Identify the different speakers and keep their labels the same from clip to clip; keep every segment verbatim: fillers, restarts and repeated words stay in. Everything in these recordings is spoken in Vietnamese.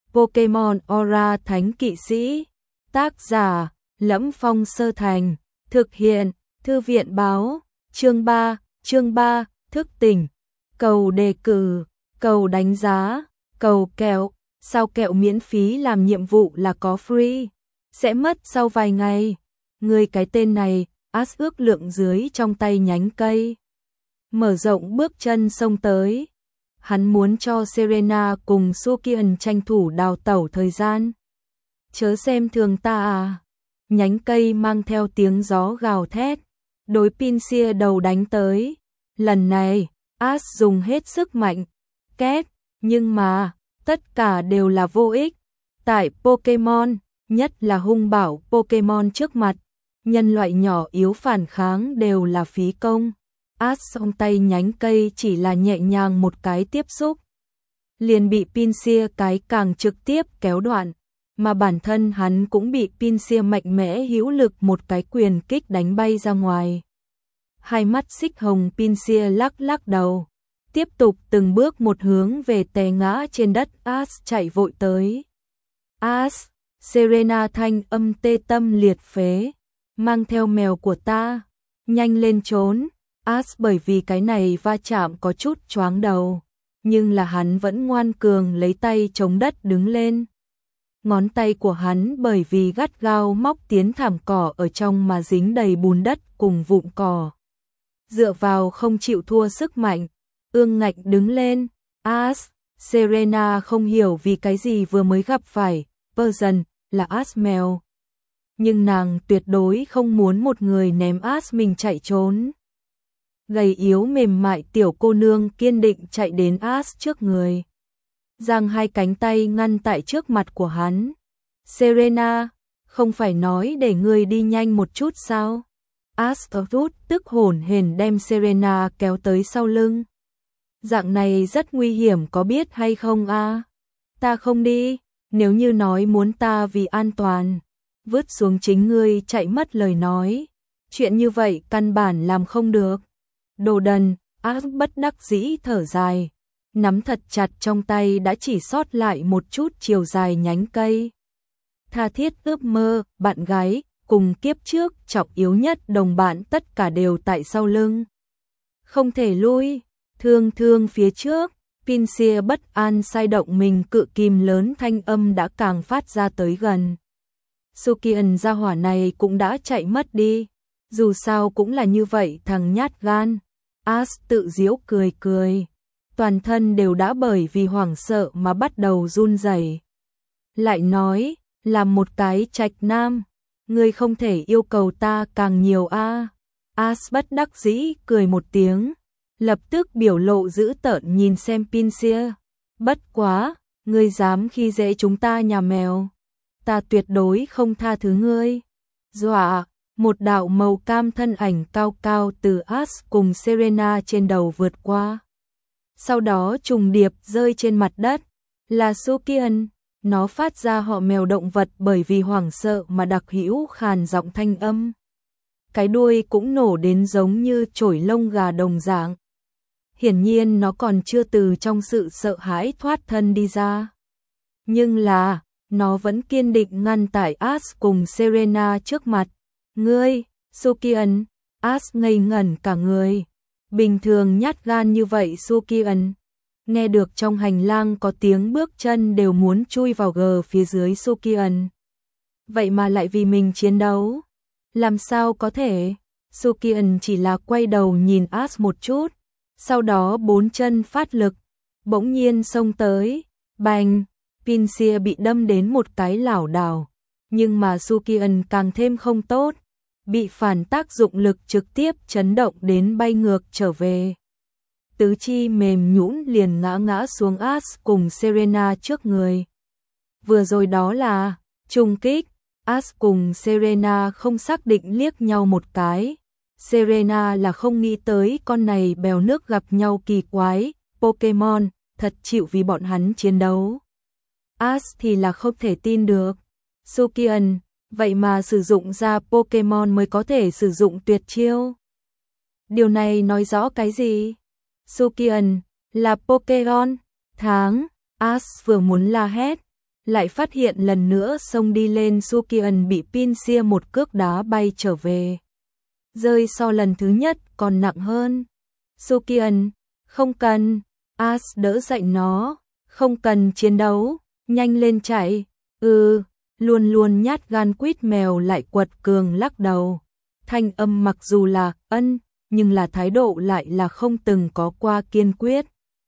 Speaker 1: Pokemon Aura Thánh Kỵ Sĩ. Tác giả: Lẫm Phong Sơ Thành. Thực hiện: Thư viện báo. Chương ba, chương ba, thức tỉnh. Cầu đề cử, cầu đánh giá, cầu kẹo. Sao kẹo miễn phí làm nhiệm vụ là có free? Sẽ mất sau vài ngày. Người cái tên này, Ash ước lượng dưới trong tay nhánh cây. Mở rộng bước chân xông tới. Hắn muốn cho Serena cùng Sukian tranh thủ đào tẩu thời gian. Chớ xem thường ta à. Nhánh cây mang theo tiếng gió gào thét. Đối Pinsir đầu đánh tới. Lần này, Ash dùng hết sức mạnh. Két, nhưng mà, tất cả đều là vô ích. Tại Pokemon, nhất là hung bạo Pokemon trước mặt, nhân loại nhỏ yếu phản kháng đều là phí công. Ash song tay nhánh cây chỉ là nhẹ nhàng một cái tiếp xúc, liền bị Pinsir cái càng trực tiếp kéo đoạn, mà bản thân hắn cũng bị Pinsir mạnh mẽ hữu lực một cái quyền kích đánh bay ra ngoài. Hai mắt xích hồng Pinsir lắc lắc đầu, tiếp tục từng bước một hướng về té ngã trên đất. Ash chạy vội tới. Ash, Serena thanh âm tê tâm liệt phế, mang theo mèo của ta, nhanh lên trốn. Ash bởi vì cái này va chạm có chút choáng đầu, nhưng là hắn vẫn ngoan cường lấy tay chống đất đứng lên. Ngón tay của hắn bởi vì gắt gao móc tiến thảm cỏ ở trong mà dính đầy bùn đất cùng vụn cỏ. Dựa vào không chịu thua sức mạnh, ương ngạnh đứng lên. Ash, Serena không hiểu vì cái gì vừa mới gặp phải Persian là Ash mèo, nhưng nàng tuyệt đối không muốn một người ném Ash mình chạy trốn. Gầy yếu mềm mại tiểu cô nương kiên định chạy đến Ash trước người, giang hai cánh tay ngăn tại trước mặt của hắn. Serena, không phải nói để ngươi đi nhanh một chút sao? Ash rút tức hổn hển đem Serena kéo tới sau lưng. Dạng này rất nguy hiểm có biết hay không a? À? Ta không đi, nếu như nói muốn ta vì an toàn vứt xuống chính ngươi chạy mất lời nói, chuyện như vậy căn bản làm không được. Đồ đần. Ash bất đắc dĩ thở dài, nắm thật chặt trong tay đã chỉ sót lại một chút chiều dài nhánh cây. Tha thiết ước mơ, bạn gái, cùng kiếp trước trọng yếu nhất đồng bạn tất cả đều tại sau lưng. Không thể lui, thương thương phía trước. Pinsir bất an sai động mình, cự kìm lớn thanh âm đã càng phát ra tới gần. Sukian gia hỏa này cũng đã chạy mất đi, dù sao cũng là như vậy thằng nhát gan. Ash tự giễu cười cười, toàn thân đều đã bởi vì hoảng sợ mà bắt đầu run rẩy. Lại nói, làm một cái trạch nam, ngươi không thể yêu cầu ta càng nhiều a. À. Ash bất đắc dĩ cười một tiếng, lập tức biểu lộ dữ tợn nhìn xem Pinsir. Bất quá, ngươi dám khi dễ chúng ta nhà mèo, ta tuyệt đối không tha thứ ngươi. Dọa, một đạo màu cam thân ảnh cao cao từ Ash cùng Serena trên đầu vượt qua. Sau đó trùng điệp rơi trên mặt đất, là Sukian. Nó phát ra họ mèo động vật bởi vì hoảng sợ mà đặc hữu khàn giọng thanh âm. Cái đuôi cũng nổ đến giống như chổi lông gà đồng dạng. Hiển nhiên nó còn chưa từ trong sự sợ hãi thoát thân đi ra. Nhưng là, nó vẫn kiên định ngăn tại Ash cùng Serena trước mặt. Ngươi, Sukian. Ash ngây ngẩn cả người. Bình thường nhát gan như vậy Sukian. Nghe được trong hành lang có tiếng bước chân đều muốn chui vào gờ phía dưới Sukian. Vậy mà lại vì mình chiến đấu. Làm sao có thể? Sukian chỉ là quay đầu nhìn Ash một chút, sau đó bốn chân phát lực, bỗng nhiên xông tới. Bành! Pinsir bị đâm đến một cái lảo đảo, nhưng mà Sukian càng thêm không tốt, bị phản tác dụng lực trực tiếp chấn động đến bay ngược trở về. Tứ chi mềm nhũn liền ngã ngã xuống Ash cùng Serena trước người. Vừa rồi đó là trùng kích. Ash cùng Serena không xác định liếc nhau một cái. Serena là không nghĩ tới con này bèo nước gặp nhau kỳ quái, Pokemon, thật chịu vì bọn hắn chiến đấu. Ash thì là không thể tin được. Sukian, vậy mà sử dụng ra Pokemon mới có thể sử dụng tuyệt chiêu. Điều này nói rõ cái gì? Sukian, là Pokemon, tháng, Ash vừa muốn la hét, lại phát hiện lần nữa xông đi lên Sukian bị Pinsia một cước đá bay trở về. Rơi so lần thứ nhất còn nặng hơn. Sukian, không cần, As đỡ dậy nó, không cần chiến đấu, nhanh lên chạy. Ừ, luôn luôn nhát gan quýt mèo lại quật cường lắc đầu. Thanh âm mặc dù là ân, nhưng là thái độ lại là không từng có qua kiên quyết.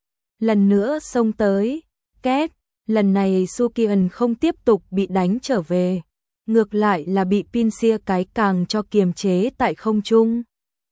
Speaker 1: Lần nữa xông tới, két, lần này Sukian không tiếp tục bị đánh trở về, ngược lại là bị Pinsia cái càng cho kiềm chế tại không trung.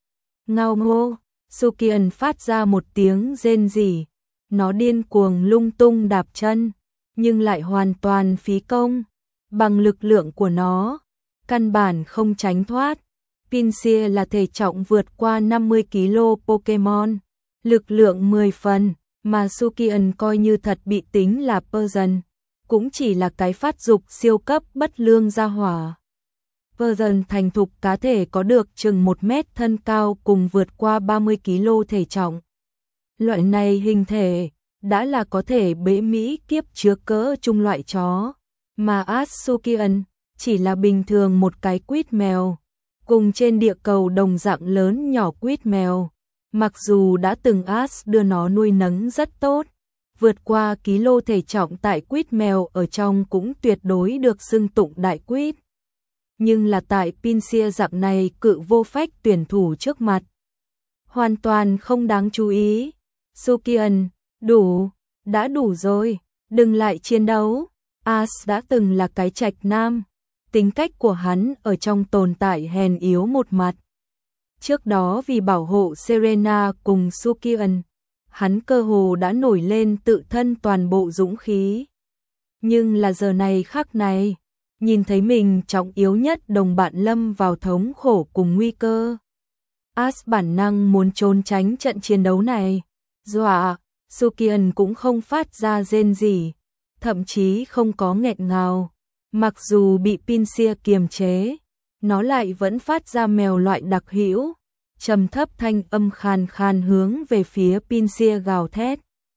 Speaker 1: Ngao ngô, Sukian phát ra một tiếng rên rỉ, nó điên cuồng lung tung đạp chân, nhưng lại hoàn toàn phí công, bằng lực lượng của nó, căn bản không tránh thoát. Pinsia là thể trọng vượt qua năm mươi ki lô gam Pokemon, lực lượng mười phần, mà Sukian coi như thật bị tính là Persian, cũng chỉ là cái phát dục siêu cấp bất lương gia hỏa. Persian thành thục cá thể có được chừng một mét thân cao cùng vượt qua ba mươi ki lô gam thể trọng. Loại này hình thể đã là có thể bế Mỹ kiếp chứa cỡ trung loại chó, mà As Sukian chỉ là bình thường một cái quýt mèo, cùng trên địa cầu đồng dạng lớn nhỏ quýt mèo. Mặc dù đã từng As đưa nó nuôi nấng rất tốt, vượt qua ký lô thể trọng tại quýt mèo ở trong cũng tuyệt đối được xưng tụng đại quýt. Nhưng là tại Pinsia dạng này cự vô phách tuyển thủ trước mặt, hoàn toàn không đáng chú ý. Sukian, đủ, đã đủ rồi, đừng lại chiến đấu. As đã từng là cái trạch nam, tính cách của hắn ở trong tồn tại hèn yếu một mặt. Trước đó vì bảo hộ Serena cùng Sukian, hắn cơ hồ đã nổi lên tự thân toàn bộ dũng khí. Nhưng là giờ này khắc này, nhìn thấy mình trọng yếu nhất đồng bạn lâm vào thống khổ cùng nguy cơ, As bản năng muốn trốn tránh trận chiến đấu này. Dọa, Sukian cũng không phát ra rên gì, thậm chí không có nghẹn ngào. Mặc dù bị Pinsia kiềm chế, nó lại vẫn phát ra mèo loại đặc hữu, trầm thấp thanh âm khàn khàn hướng về phía Pinsia gào thét.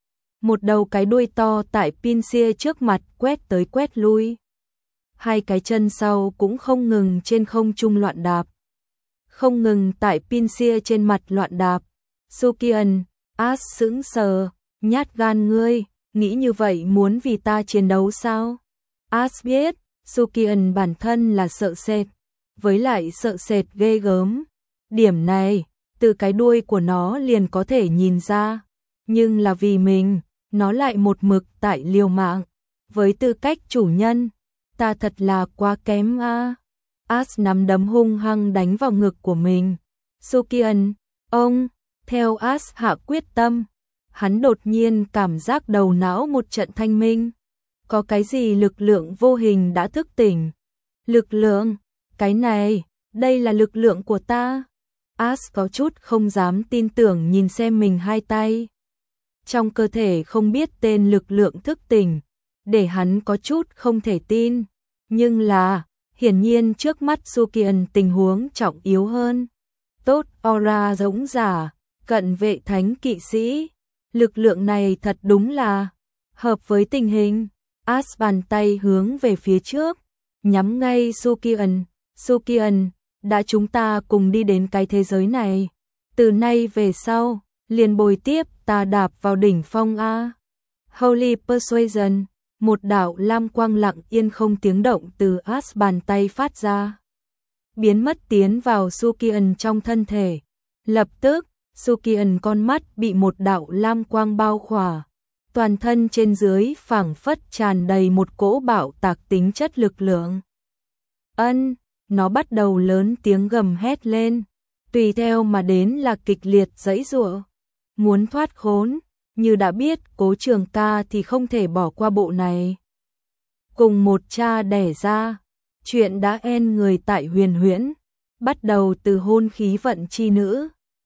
Speaker 1: Một đầu cái đuôi to tại Pinsia trước mặt quét tới quét lui. Hai cái chân sau cũng không ngừng trên không trung loạn đạp. Không ngừng tại Pinsia trên mặt loạn đạp. Sukian, As sững sờ, nhát gan ngươi, nghĩ như vậy muốn vì ta chiến đấu sao? As biết, Sukian bản thân là sợ sệt, với lại sợ sệt ghê gớm. Điểm này, từ cái đuôi của nó liền có thể nhìn ra, nhưng là vì mình, nó lại một mực tại liều mạng. Với tư cách chủ nhân, ta thật là quá kém a. À. As nắm đấm hung hăng đánh vào ngực của mình. Sukian, ông, theo As hạ quyết tâm, hắn đột nhiên cảm giác đầu não một trận thanh minh. Có cái gì lực lượng vô hình đã thức tỉnh. Lực lượng, cái này, đây là lực lượng của ta. As có chút không dám tin tưởng nhìn xem mình hai tay. Trong cơ thể không biết tên lực lượng thức tỉnh, để hắn có chút không thể tin. Nhưng là, hiển nhiên trước mắt Sukian tình huống trọng yếu hơn. Tốt aura giống giả, cận vệ thánh kỵ sĩ. Lực lượng này thật đúng là hợp với tình hình. As bàn tay hướng về phía trước, nhắm ngay Sukian. Sukian, đã chúng ta cùng đi đến cái thế giới này. Từ nay về sau, liền bồi tiếp ta đạp vào đỉnh phong A. Holy Persuasion, một đạo lam quang lặng yên không tiếng động từ As bàn tay phát ra. Biến mất tiến vào Sukian trong thân thể. Lập tức, Sukian con mắt bị một đạo lam quang bao khỏa. Toàn thân trên dưới phảng phất tràn đầy một cỗ bạo tạc tính chất lực lượng. Ân, nó bắt đầu lớn tiếng gầm hét lên, tùy theo mà đến là kịch liệt giãy giụa, muốn thoát khốn, như đã biết Cố Trường Ca thì không thể bỏ qua bộ này. Cùng một cha đẻ ra, chuyện đã en người tại Huyền Huyễn, bắt đầu từ hôn khí vận chi nữ,